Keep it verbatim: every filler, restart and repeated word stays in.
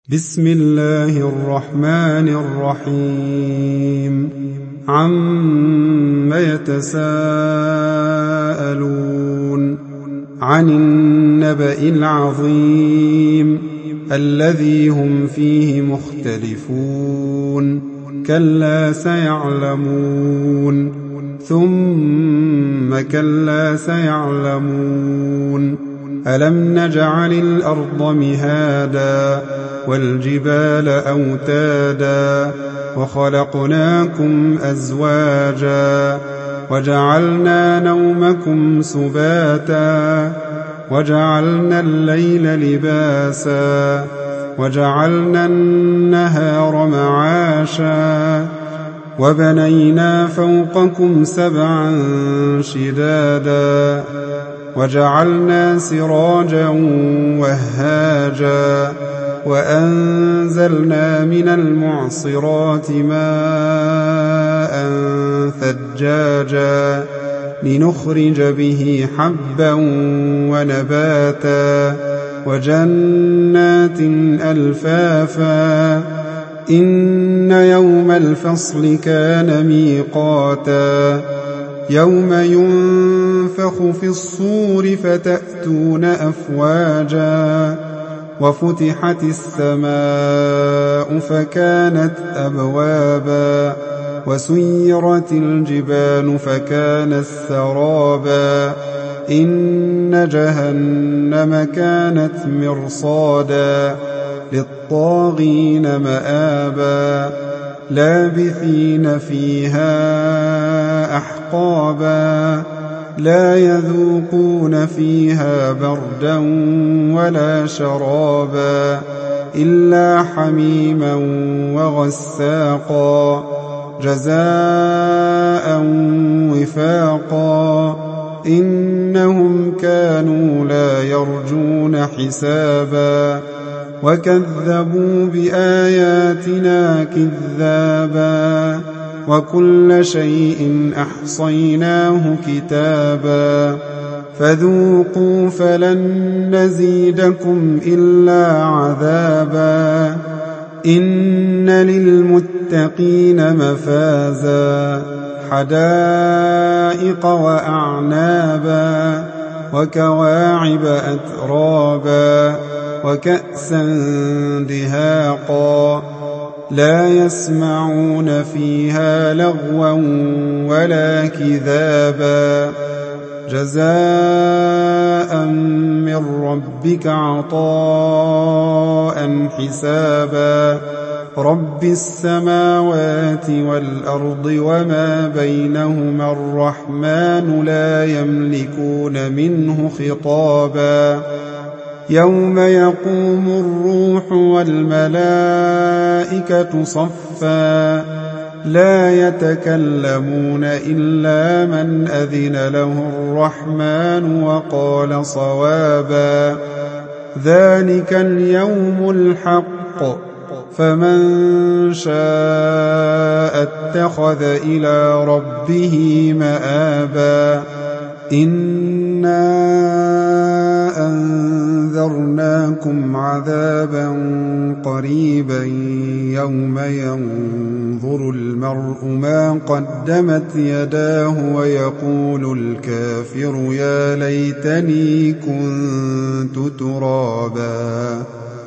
بسم الله الرحمن الرحيم عم يتساءلون عن النبأ العظيم الذي هم فيه مختلفون كلا سيعلمون ثم كلا سيعلمون ألم نجعل الأرض مهادا والجبال أوتادا وخلقناكم أزواجا وجعلنا نومكم سباتا وجعلنا الليل لباسا وجعلنا النهار معاشا وبنينا فوقكم سبعا شدادا وجعلنا سراجا وهاجا وأنزلنا من المعصرات ماء ثجاجا لنخرج به حبا ونباتا وجنات ألفافا إن يوم الفصل كان ميقاتا يوم ينفخ في الصور فتأتون أفواجا وفتحت السماء فكانت أبوابا وسيرت الجبال فكانت سرابا إن جهنم كانت مرصادا للطاغين مآبا لابثين فيها أحقابا لا يذوقون فيها بردا ولا شرابا إلا حميما وغساقا جزاء وفاقا إنهم كانوا لا يرجون حسابا وكذبوا بآياتنا كذابا وكل شيء أحصيناه كتابا فذوقوا فلن نزيدكم إلا عذابا إن للمتقين مفازا حدائق وأعنابا وكواعب أترابا وكأسا دهاقا لا يسمعون فيها لغوا ولا كذابا جزاء من ربك عطاء حسابا رب السماوات والأرض وما بينهما الرحمن لا يملكون منه خطابا يوم يقوم الروح والملائكة صفا لا يتكلمون إلا من أذن له الرحمن وقال صوابا ذلك اليوم الحق فمن شاء اتخذ إلى ربه مآبا إنا أنذرناكم عذابا قريبا يوم ينظر المرء ما قدمت يداه ويقول الكافر يا ليتني كنت ترابا.